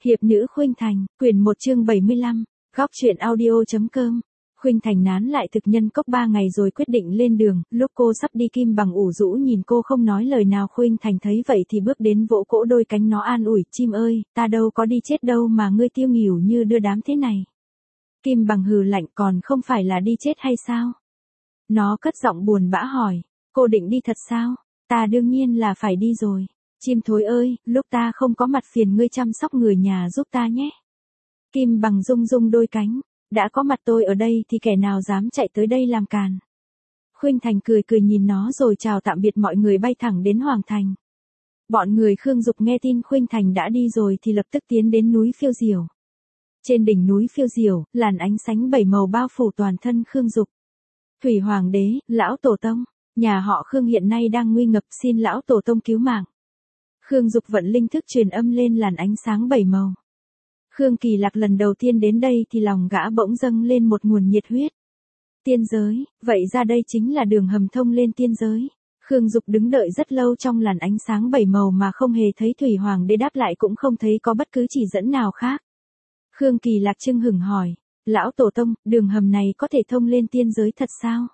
Hiệp nữ Khuynh Thành, quyển 1 chương 75, góc truyện audio.com. Khuynh Thành nán lại thực nhân cốc 3 ngày rồi quyết định lên đường, lúc cô sắp đi Kim Bằng ủ rũ nhìn cô không nói lời nào. Khuynh Thành thấy vậy thì bước đến vỗ cỗ đôi cánh nó an ủi, chim ơi, ta đâu có đi chết đâu mà ngươi tiêu nghỉu như đưa đám thế này. Kim Bằng hừ lạnh, còn không phải là đi chết hay sao? Nó cất giọng buồn bã hỏi, cô định đi thật sao? Ta đương nhiên là phải đi rồi. Chim thối ơi, lúc ta không có mặt phiền ngươi chăm sóc người nhà giúp ta nhé. Kim Bằng rung rung đôi cánh, đã có mặt tôi ở đây thì kẻ nào dám chạy tới đây làm càn. Khuynh Thành cười cười nhìn nó rồi chào tạm biệt mọi người bay thẳng đến Hoàng Thành. Bọn người Khương Dục nghe tin Khuynh Thành đã đi rồi thì lập tức tiến đến núi Phiêu Diều. Trên đỉnh núi Phiêu Diều, làn ánh sáng 7 màu bao phủ toàn thân Khương Dục. Thủy Hoàng đế, lão tổ tông, nhà họ Khương hiện nay đang nguy ngập, xin lão tổ tông cứu mạng. Khương Dục vận linh thức truyền âm lên làn ánh sáng 7 màu. Khương Kỳ Lạc lần đầu tiên đến đây thì lòng gã bỗng dâng lên một nguồn nhiệt huyết. Tiên giới, vậy ra đây chính là đường hầm thông lên tiên giới. Khương Dục đứng đợi rất lâu trong làn ánh sáng 7 màu mà không hề thấy Thủy Hoàng đế đáp lại, cũng không thấy có bất cứ chỉ dẫn nào khác. Khương Kỳ Lạc chưng hửng hỏi, lão tổ tông, đường hầm này có thể thông lên tiên giới thật sao?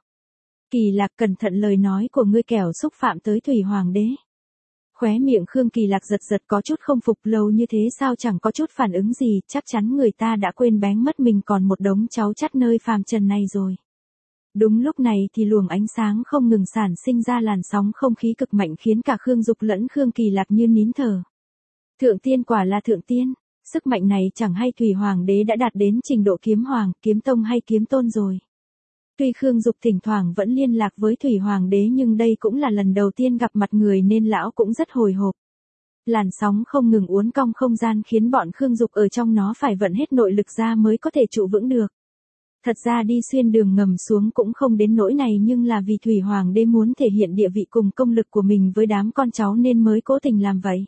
Kỳ Lạc cẩn thận lời nói của ngươi kẻo xúc phạm tới Thủy Hoàng đế. Khóe miệng Khương Kỳ Lạc giật giật có chút không phục, lâu như thế sao chẳng có chút phản ứng gì, chắc chắn người ta đã quên bén mất mình còn một đống cháu chắt nơi phàm trần này rồi. Đúng lúc này thì luồng ánh sáng không ngừng sản sinh ra làn sóng không khí cực mạnh khiến cả Khương Dục lẫn Khương Kỳ Lạc như nín thở. Thượng tiên quả là thượng tiên, sức mạnh này chẳng hay Thủy Hoàng đế đã đạt đến trình độ kiếm hoàng, kiếm tông hay kiếm tôn rồi. Tuy Khương Dục thỉnh thoảng vẫn liên lạc với Thủy Hoàng đế nhưng đây cũng là lần đầu tiên gặp mặt người nên lão cũng rất hồi hộp. Làn sóng không ngừng uốn cong không gian khiến bọn Khương Dục ở trong nó phải vận hết nội lực ra mới có thể trụ vững được. Thật ra đi xuyên đường ngầm xuống cũng không đến nỗi này, nhưng là vì Thủy Hoàng đế muốn thể hiện địa vị cùng công lực của mình với đám con cháu nên mới cố tình làm vậy.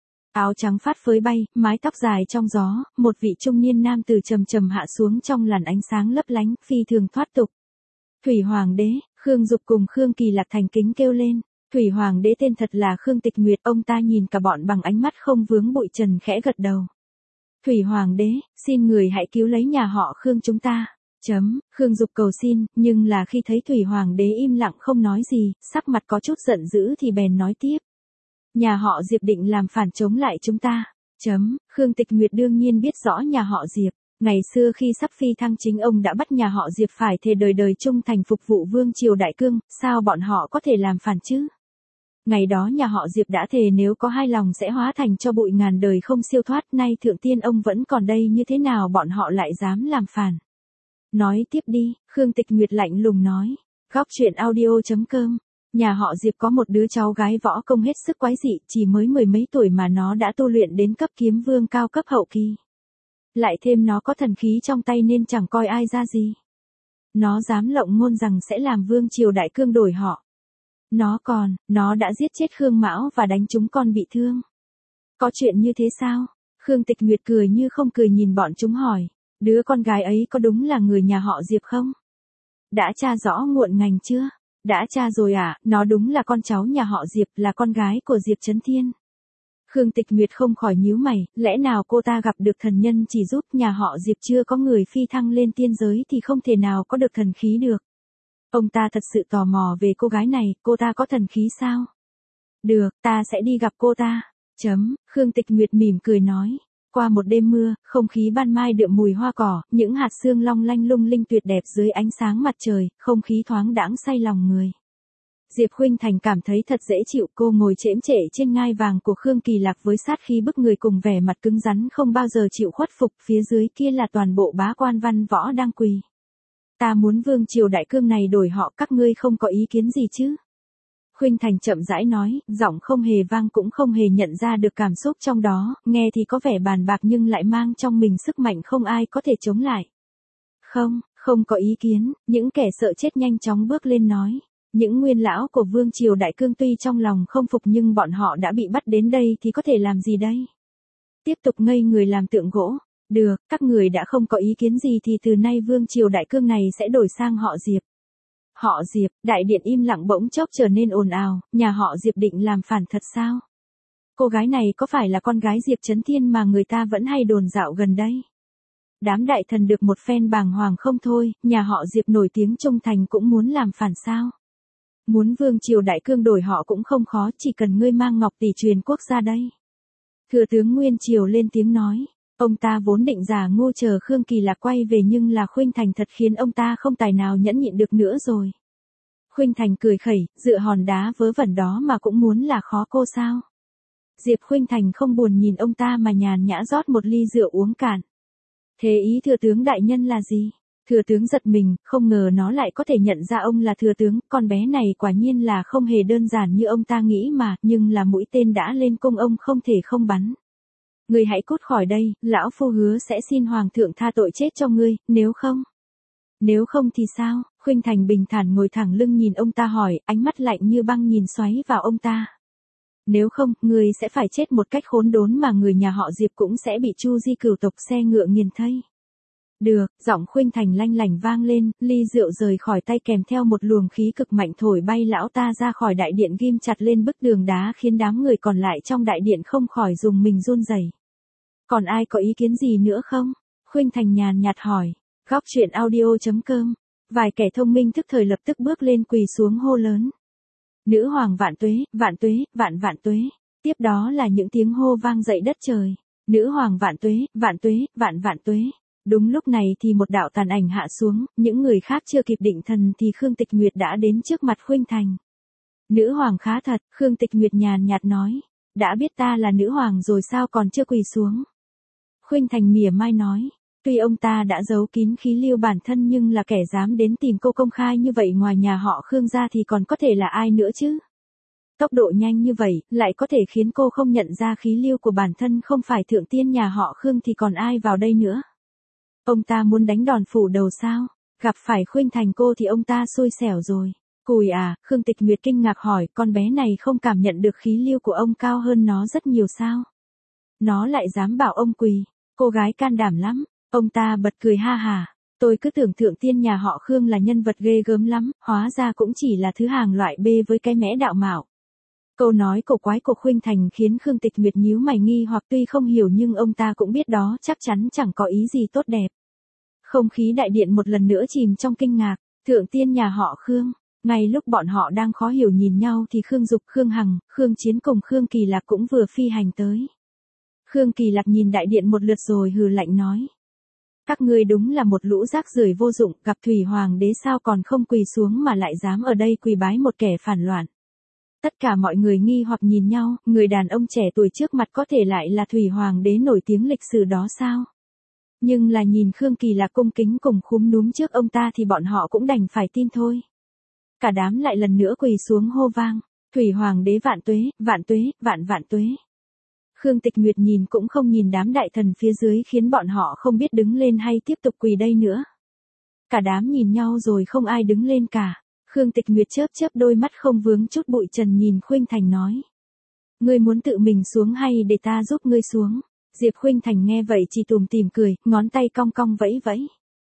Áo trắng phát phới bay, mái tóc dài trong gió, một vị trung niên nam tử trầm trầm hạ xuống trong làn ánh sáng lấp lánh, phi thường thoát tục. Thủy Hoàng đế, Khương Dục cùng Khương Kỳ Lạc thành kính kêu lên. Thủy Hoàng đế tên thật là Khương Tịch Nguyệt, ông ta nhìn cả bọn bằng ánh mắt không vướng bụi trần, khẽ gật đầu. Thủy Hoàng đế, xin người hãy cứu lấy nhà họ Khương chúng ta. Khương Dục cầu xin, nhưng là khi thấy Thủy Hoàng đế im lặng không nói gì, sắc mặt có chút giận dữ thì bèn nói tiếp. Nhà họ Diệp định làm phản chống lại chúng ta. Khương Tịch Nguyệt đương nhiên biết rõ nhà họ Diệp. Ngày xưa khi sắp phi thăng chính ông đã bắt nhà họ Diệp phải thề đời đời trung thành phục vụ vương triều đại cương, sao bọn họ có thể làm phản chứ? Ngày đó nhà họ Diệp đã thề nếu có hai lòng sẽ hóa thành cho bụi ngàn đời không siêu thoát, nay thượng tiên ông vẫn còn đây, như thế nào bọn họ lại dám làm phản? Nói tiếp đi, Khương Tịch Nguyệt lạnh lùng nói. Góc truyện audio.com. Nhà họ Diệp có một đứa cháu gái võ công hết sức quái dị, chỉ mới 10 mấy tuổi mà nó đã tu luyện đến cấp kiếm vương cao cấp hậu kỳ. Lại thêm nó có thần khí trong tay nên chẳng coi ai ra gì. Nó dám lộng ngôn rằng sẽ làm vương triều đại cương đổi họ. Nó đã giết chết Khương Mão và đánh chúng con bị thương. Có chuyện như thế sao? Khương Tịch Nguyệt cười như không cười nhìn bọn chúng hỏi, đứa con gái ấy có đúng là người nhà họ Diệp không? Đã tra rõ nguồn ngành chưa? Đã tra rồi ạ, nó đúng là con cháu nhà họ Diệp, là con gái của Diệp Chấn Thiên. Khương Tịch Nguyệt không khỏi nhíu mày, lẽ nào cô ta gặp được thần nhân chỉ giúp nhà họ Diệp chưa có người phi thăng lên tiên giới thì không thể nào có được thần khí được. Ông ta thật sự tò mò về cô gái này, cô ta có thần khí sao? Được, ta sẽ đi gặp cô ta. Khương Tịch Nguyệt mỉm cười nói. Qua một đêm mưa, không khí ban mai đượm mùi hoa cỏ, những hạt sương long lanh lung linh tuyệt đẹp dưới ánh sáng mặt trời, không khí thoáng đãng say lòng người. Diệp Khuynh Thành cảm thấy thật dễ chịu, cô ngồi chễm chệ trên ngai vàng của Khương Kỳ Lạc với sát khí bức người cùng vẻ mặt cứng rắn không bao giờ chịu khuất phục, phía dưới kia là toàn bộ bá quan văn võ đang quỳ. Ta muốn vương triều đại cương này đổi họ, các ngươi không có ý kiến gì chứ? Khuynh Thành chậm rãi nói, giọng không hề vang cũng không hề nhận ra được cảm xúc trong đó, nghe thì có vẻ bàn bạc nhưng lại mang trong mình sức mạnh không ai có thể chống lại. Không có ý kiến, những kẻ sợ chết nhanh chóng bước lên nói. Những nguyên lão của vương triều đại cương tuy trong lòng không phục nhưng bọn họ đã bị bắt đến đây thì có thể làm gì đây? Tiếp tục ngây người làm tượng gỗ. Được, các người đã không có ý kiến gì thì từ nay vương triều đại cương này sẽ đổi sang họ Diệp. Họ Diệp, đại điện im lặng bỗng chốc trở nên ồn ào, nhà họ Diệp định làm phản thật sao? cô gái này có phải là con gái Diệp Chấn Thiên mà người ta vẫn hay đồn dạo gần đây? Đám đại thần được một phen bàng hoàng không thôi, nhà họ Diệp nổi tiếng trung thành cũng muốn làm phản sao? Muốn vương triều đại cương đổi họ cũng không khó, chỉ cần ngươi mang ngọc tỷ truyền quốc ra đây. Thừa tướng Nguyên Triều lên tiếng nói, ông ta vốn định giả ngu chờ Khương Kỳ Lạc quay về nhưng là Khuynh Thành thật khiến ông ta không tài nào nhẫn nhịn được nữa rồi. Khuynh Thành cười khẩy, dựa hòn đá vớ vẩn đó mà cũng muốn là khó cô sao? Diệp Khuynh Thành không buồn nhìn ông ta mà nhàn nhã rót một ly rượu uống cạn. Thế ý thừa tướng đại nhân là gì? Thừa tướng giật mình, không ngờ nó lại có thể nhận ra ông là thừa tướng, con bé này quả nhiên là không hề đơn giản như ông ta nghĩ mà, nhưng là mũi tên đã lên cung ông không thể không bắn. Ngươi hãy cút khỏi đây, lão phu hứa sẽ xin hoàng thượng tha tội chết cho ngươi, nếu không thì sao? Khuynh Thành bình thản ngồi thẳng lưng nhìn ông ta hỏi, ánh mắt lạnh như băng nhìn xoáy vào ông ta. Nếu không, ngươi sẽ phải chết một cách khốn đốn mà người nhà họ Diệp cũng sẽ bị Chu Di cửu tộc xe ngựa nghiền thây. Được, giọng Khuynh Thành lanh lảnh vang lên, ly rượu rời khỏi tay kèm theo một luồng khí cực mạnh thổi bay lão ta ra khỏi đại điện ghim chặt lên bức tường đá khiến đám người còn lại trong đại điện không khỏi dùng mình run rẩy. Còn ai có ý kiến gì nữa không? Khuynh Thành nhàn nhạt hỏi. Góc truyện audio.com. Vài kẻ thông minh thức thời lập tức bước lên quỳ xuống hô lớn. Nữ hoàng vạn tuế, vạn tuế, vạn vạn tuế. Tiếp đó là những tiếng hô vang dậy đất trời. Nữ hoàng vạn tuế, vạn tuế, vạn vạn tuế. Đúng lúc này thì một đạo tàn ảnh hạ xuống, những người khác chưa kịp định thần thì Khương Tịch Nguyệt đã đến trước mặt Khuynh Thành. Nữ hoàng khá thật, Khương Tịch Nguyệt nhàn nhạt nói. Đã biết ta là nữ hoàng rồi sao còn chưa quỳ xuống? Khuynh Thành mỉa mai nói. Tuy ông ta đã giấu kín khí lưu bản thân nhưng là kẻ dám đến tìm cô công khai như vậy ngoài nhà họ Khương ra thì còn có thể là ai nữa chứ? Tốc độ nhanh như vậy, lại có thể khiến cô không nhận ra khí lưu của bản thân không phải thượng tiên nhà họ Khương thì còn ai vào đây nữa? Ông ta muốn đánh đòn phủ đầu sao? Gặp phải Khuynh Thành cô thì ông ta xui xẻo rồi. Cùi à, Khương Tịch Nguyệt kinh ngạc hỏi, con bé này không cảm nhận được khí lưu của ông cao hơn nó rất nhiều sao? Nó lại dám bảo ông quỳ, cô gái can đảm lắm. Ông ta bật cười ha hà, tôi cứ tưởng thượng tiên nhà họ Khương là nhân vật ghê gớm lắm, hóa ra cũng chỉ là thứ hàng loại B với cái mẽ đạo mạo. Câu nói cổ quái của Khuynh Thành khiến Khương Tịch Nguyệt nhíu mày nghi hoặc tuy không hiểu nhưng ông ta cũng biết đó chắc chắn chẳng có ý gì tốt đẹp. Không khí đại điện một lần nữa chìm trong kinh ngạc, thượng tiên nhà họ Khương. Ngay lúc bọn họ đang khó hiểu nhìn nhau thì Khương Dục, Khương Hằng, Khương Chiến cùng Khương Kỳ Lạc cũng vừa phi hành tới. Khương Kỳ Lạc nhìn đại điện một lượt rồi hừ lạnh nói. Các ngươi đúng là một lũ rác rưởi vô dụng, gặp Thủy Hoàng đế sao còn không quỳ xuống mà lại dám ở đây quỳ bái một kẻ phản loạn. Tất cả mọi người nghi hoặc nhìn nhau, người đàn ông trẻ tuổi trước mặt có thể lại là Thủy Hoàng đế nổi tiếng lịch sử đó sao? Nhưng là nhìn Khương Kỳ Lạc cung kính cùng khúm núm trước ông ta thì bọn họ cũng đành phải tin thôi. Cả đám lại lần nữa quỳ xuống hô vang, Thủy Hoàng đế vạn tuế, vạn tuế, vạn vạn tuế. Khương Tịch Nguyệt nhìn cũng không nhìn đám đại thần phía dưới khiến bọn họ không biết đứng lên hay tiếp tục quỳ đây nữa. Cả đám nhìn nhau rồi không ai đứng lên cả. Khương Tịch Nguyệt chớp chớp đôi mắt không vướng chút bụi trần nhìn Khuynh Thành nói. Ngươi muốn tự mình xuống hay để ta giúp ngươi xuống? Diệp Khuynh Thành nghe vậy chỉ tủm tỉm cười, ngón tay cong cong vẫy vẫy.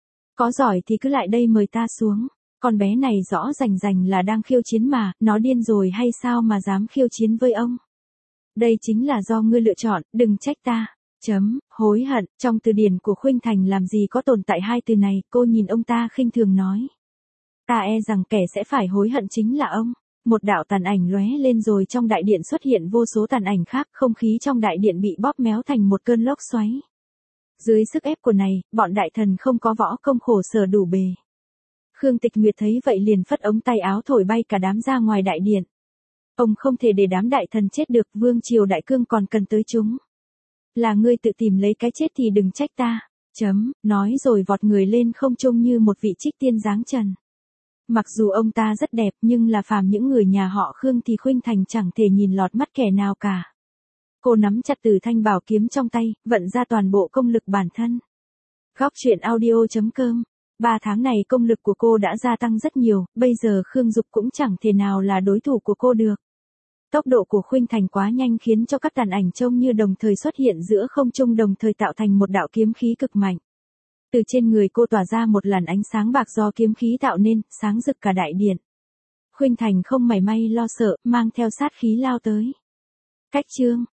Có giỏi thì cứ lại đây mời ta xuống. Con bé này rõ rành rành là đang khiêu chiến mà, nó điên rồi hay sao mà dám khiêu chiến với ông? Đây chính là do ngươi lựa chọn, đừng trách ta. Hối hận, trong từ điển của Khuynh Thành làm gì có tồn tại hai từ này, cô nhìn ông ta khinh thường nói. Ta e rằng kẻ sẽ phải hối hận chính là ông. Một đạo tàn ảnh lóe lên rồi trong đại điện xuất hiện vô số tàn ảnh khác, không khí trong đại điện bị bóp méo thành một cơn lốc xoáy. Dưới sức ép của này, bọn đại thần không có võ công khổ sở đủ bề. Khương Tịch Nguyệt thấy vậy liền phất ống tay áo thổi bay cả đám ra ngoài đại điện. Ông không thể để đám đại thần chết được, vương triều đại cương còn cần tới chúng. Là ngươi tự tìm lấy cái chết thì đừng trách ta. Nói rồi vọt người lên không trung như một vị trích tiên giáng trần. Mặc dù ông ta rất đẹp nhưng là phàm những người nhà họ Khương thì Khuynh Thành chẳng thể nhìn lọt mắt kẻ nào cả. Cô nắm chặt từ thanh bảo kiếm trong tay, vận ra toàn bộ công lực bản thân. Góc truyện audio.com. 3 tháng này công lực của cô đã gia tăng rất nhiều, bây giờ Khương Dục cũng chẳng thể nào là đối thủ của cô được. Tốc độ của Khuynh Thành quá nhanh khiến cho các tàn ảnh trông như đồng thời xuất hiện giữa không trung đồng thời tạo thành một đạo kiếm khí cực mạnh. Từ trên người cô tỏa ra một làn ánh sáng bạc do kiếm khí tạo nên, sáng rực cả đại điện. Khuynh Thành không mảy may lo sợ, mang theo sát khí lao tới. Cách chương